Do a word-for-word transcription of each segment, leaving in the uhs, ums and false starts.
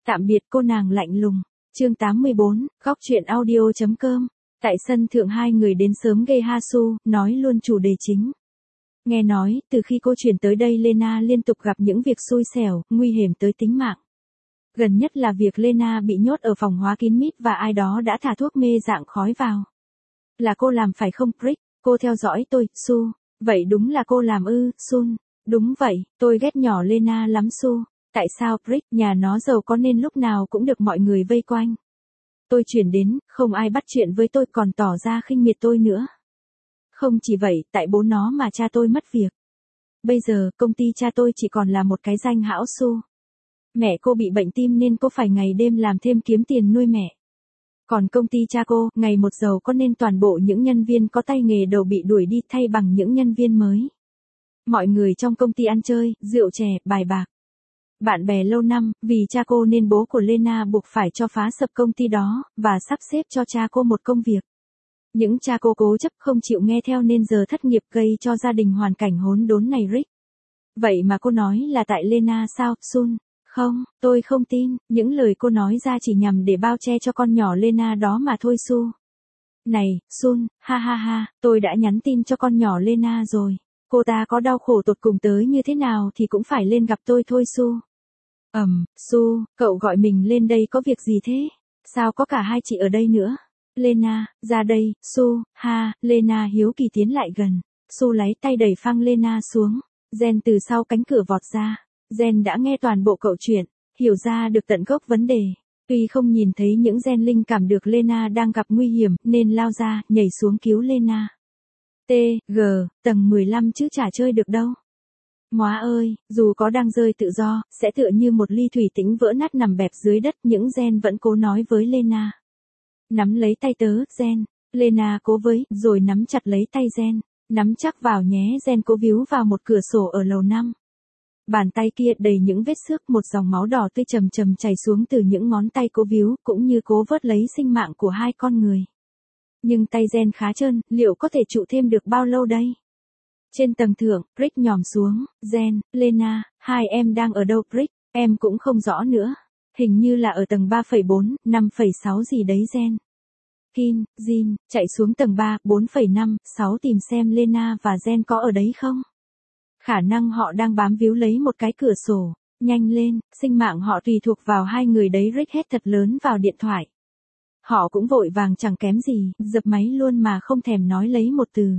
Tạm biệt cô nàng lạnh lùng. Chương tám mươi bốn, góc truyện audio chấm com. Tại sân thượng hai người đến sớm gây ha su, nói luôn chủ đề chính. Nghe nói, từ khi cô chuyển tới đây Lena liên tục gặp những việc xui xẻo, nguy hiểm tới tính mạng. Gần nhất là việc Lena bị nhốt ở phòng hóa kín mít và ai đó đã thả thuốc mê dạng khói vào. Là cô làm phải không Brick? Cô theo dõi tôi, Su. Vậy đúng là cô làm ư, Sun. Đúng vậy, tôi ghét nhỏ Lena lắm Su. Tại sao Brick, nhà nó giàu có nên lúc nào cũng được mọi người vây quanh. Tôi chuyển đến, không ai bắt chuyện với tôi còn tỏ ra khinh miệt tôi nữa. Không chỉ vậy, tại bố nó mà cha tôi mất việc. Bây giờ, công ty cha tôi chỉ còn là một cái danh hão Su. Mẹ cô bị bệnh tim nên cô phải ngày đêm làm thêm kiếm tiền nuôi mẹ. Còn công ty cha cô, ngày một giàu có nên toàn bộ những nhân viên có tay nghề đầu bị đuổi đi thay bằng những nhân viên mới. Mọi người trong công ty ăn chơi, rượu chè, bài bạc. Bạn bè lâu năm, vì cha cô nên bố của Lena buộc phải cho phá sập công ty đó, và sắp xếp cho cha cô một công việc. Những cha cô cố chấp không chịu nghe theo nên giờ thất nghiệp gây cho gia đình hoàn cảnh hỗn đốn này Rick. Vậy mà cô nói là tại Lena sao, Sun? Không, tôi không tin, những lời cô nói ra chỉ nhằm để bao che cho con nhỏ Lena đó mà thôi Su. Này, Sun, ha ha ha, tôi đã nhắn tin cho con nhỏ Lena rồi. Cô ta có đau khổ tột cùng tới như thế nào thì cũng phải lên gặp tôi thôi Su. Ầm, um, Su, cậu gọi mình lên đây có việc gì thế? Sao có cả hai chị ở đây nữa? Lena, ra đây, Su, ha, Lena hiếu kỳ tiến lại gần. Su lấy tay đẩy phăng Lena xuống. Jen từ sau cánh cửa vọt ra. Jen đã nghe toàn bộ cậu chuyện, hiểu ra được tận gốc vấn đề. Tuy không nhìn thấy những Jen linh cảm được Lena đang gặp nguy hiểm nên lao ra, nhảy xuống cứu Lena. T, G, tầng mười lăm chứ chả chơi được đâu. Móa ơi, dù có đang rơi tự do, sẽ tựa như một ly thủy tĩnh vỡ nát nằm bẹp dưới đất, những Jen vẫn cố nói với Lena. Nắm lấy tay tớ, Jen. Lena cố với, rồi nắm chặt lấy tay Jen. Nắm chắc vào nhé, Jen cố víu vào một cửa sổ ở lầu năm. Bàn tay kia đầy những vết xước, một dòng máu đỏ tươi chầm chầm chảy xuống từ những ngón tay cố víu, cũng như cố vớt lấy sinh mạng của hai con người. Nhưng tay Jen khá trơn, liệu có thể trụ thêm được bao lâu đây? Trên tầng thượng, Brick nhòm xuống, Jen, Lena, hai em đang ở đâu Brick? Em cũng không rõ nữa. Hình như là ở tầng ba phẩy bốn, năm phẩy sáu gì đấy Jen. Kin, Jin, chạy xuống tầng ba, bốn phẩy năm, sáu tìm xem Lena và Jen có ở đấy không? Khả năng họ đang bám víu lấy một cái cửa sổ. Nhanh lên, sinh mạng họ tùy thuộc vào hai người đấy Rick hét thật lớn vào điện thoại. Họ cũng vội vàng chẳng kém gì, dập máy luôn mà không thèm nói lấy một từ.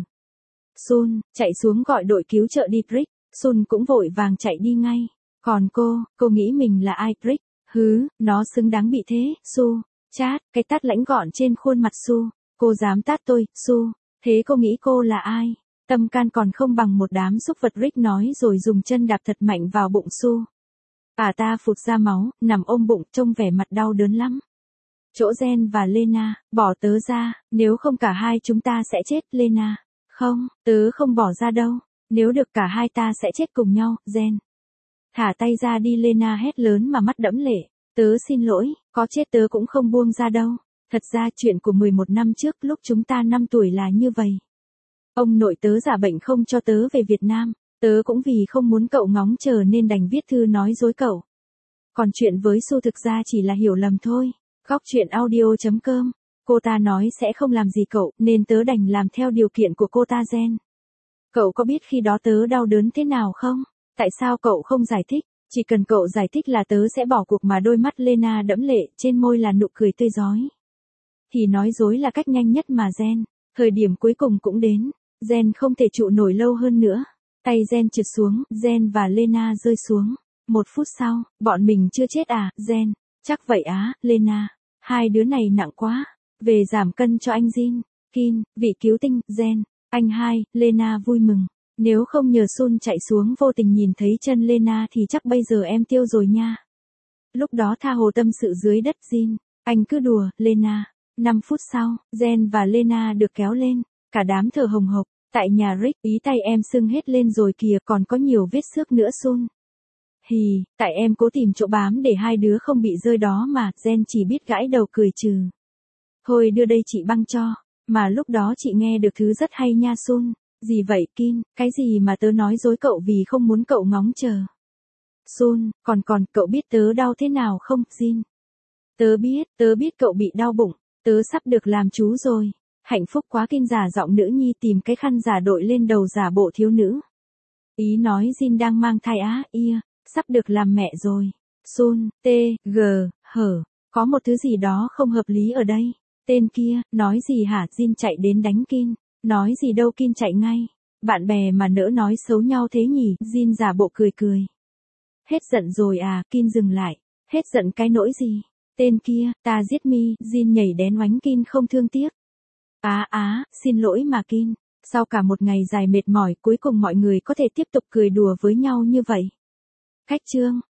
Sun, chạy xuống gọi đội cứu trợ đi Brick. Sun cũng vội vàng chạy đi ngay. Còn cô, cô nghĩ mình là ai Brick? Hứ, nó xứng đáng bị thế, Su. Chát, cái tát lãnh gọn trên khuôn mặt Su. Cô dám tát tôi, Su. Thế cô nghĩ cô là ai? Tâm can còn không bằng một đám xúc vật Rick nói rồi dùng chân đạp thật mạnh vào bụng Su. Bà ta phụt ra máu, nằm ôm bụng trông vẻ mặt đau đớn lắm. Chỗ Jen và Lena, bỏ tớ ra, nếu không cả hai chúng ta sẽ chết Lena. Không, tớ không bỏ ra đâu, nếu được cả hai ta sẽ chết cùng nhau, Jen. Thả tay ra đi Lena hét lớn mà mắt đẫm lệ. Tớ xin lỗi, có chết tớ cũng không buông ra đâu. Thật ra chuyện của mười một năm trước lúc chúng ta năm tuổi là như vậy. Ông nội tớ giả bệnh không cho tớ về Việt Nam, tớ cũng vì không muốn cậu ngóng chờ nên đành viết thư nói dối cậu. Còn chuyện với Su thực ra chỉ là hiểu lầm thôi. Góc truyện audio chấm com. Cô ta nói sẽ không làm gì cậu, nên tớ đành làm theo điều kiện của cô ta Jen. Cậu có biết khi đó tớ đau đớn thế nào không? Tại sao cậu không giải thích? Chỉ cần cậu giải thích là tớ sẽ bỏ cuộc mà đôi mắt Lena đẫm lệ, trên môi là nụ cười tươi rói. Thì nói dối là cách nhanh nhất mà Jen. Thời điểm cuối cùng cũng đến. Jen không thể trụ nổi lâu hơn nữa. Tay Jen trượt xuống, Jen và Lena rơi xuống. Một phút sau, bọn mình chưa chết à, Jen? Chắc vậy á, Lena. Hai đứa này nặng quá. Về giảm cân cho anh Jin. Kin, vị cứu tinh, Jen. Anh hai, Lena vui mừng. Nếu không nhờ Sun chạy xuống vô tình nhìn thấy chân Lena thì chắc bây giờ em tiêu rồi nha. Lúc đó tha hồ tâm sự dưới đất Jin. Anh cứ đùa, Lena. Năm phút sau, Jen và Lena được kéo lên. Cả đám thở hồng hộc. Tại nhà Rick, ý tay em sưng hết lên rồi kìa, còn có nhiều vết xước nữa Sun. Hì, tại em cố tìm chỗ bám để hai đứa không bị rơi đó mà, Jen chỉ biết gãi đầu cười trừ. Thôi đưa đây chị băng cho, mà lúc đó chị nghe được thứ rất hay nha Sun. Gì vậy Kin, cái gì mà tớ nói dối cậu vì không muốn cậu ngóng chờ. Sun, còn còn, cậu biết tớ đau thế nào không, Jin? Tớ biết, tớ biết cậu bị đau bụng, tớ sắp được làm chú rồi. Hạnh phúc quá kinh giả giọng nữ nhi tìm cái khăn giả đội lên đầu giả bộ thiếu nữ. Ý nói Jin đang mang thai á, ia, sắp được làm mẹ rồi. Sun, t, g, hở, có một thứ gì đó không hợp lý ở đây. Tên kia, nói gì hả, Jin chạy đến đánh Kin. Nói gì đâu, Kin chạy ngay. Bạn bè mà nỡ nói xấu nhau thế nhỉ, Jin giả bộ cười cười. Hết giận rồi à, Kin dừng lại. Hết giận cái nỗi gì? Tên kia, ta giết mi, Jin nhảy đến oánh Kin không thương tiếc. Á á, xin lỗi mà Kin. Sau cả một ngày dài mệt mỏi cuối cùng mọi người có thể tiếp tục cười đùa với nhau như vậy. Cách chương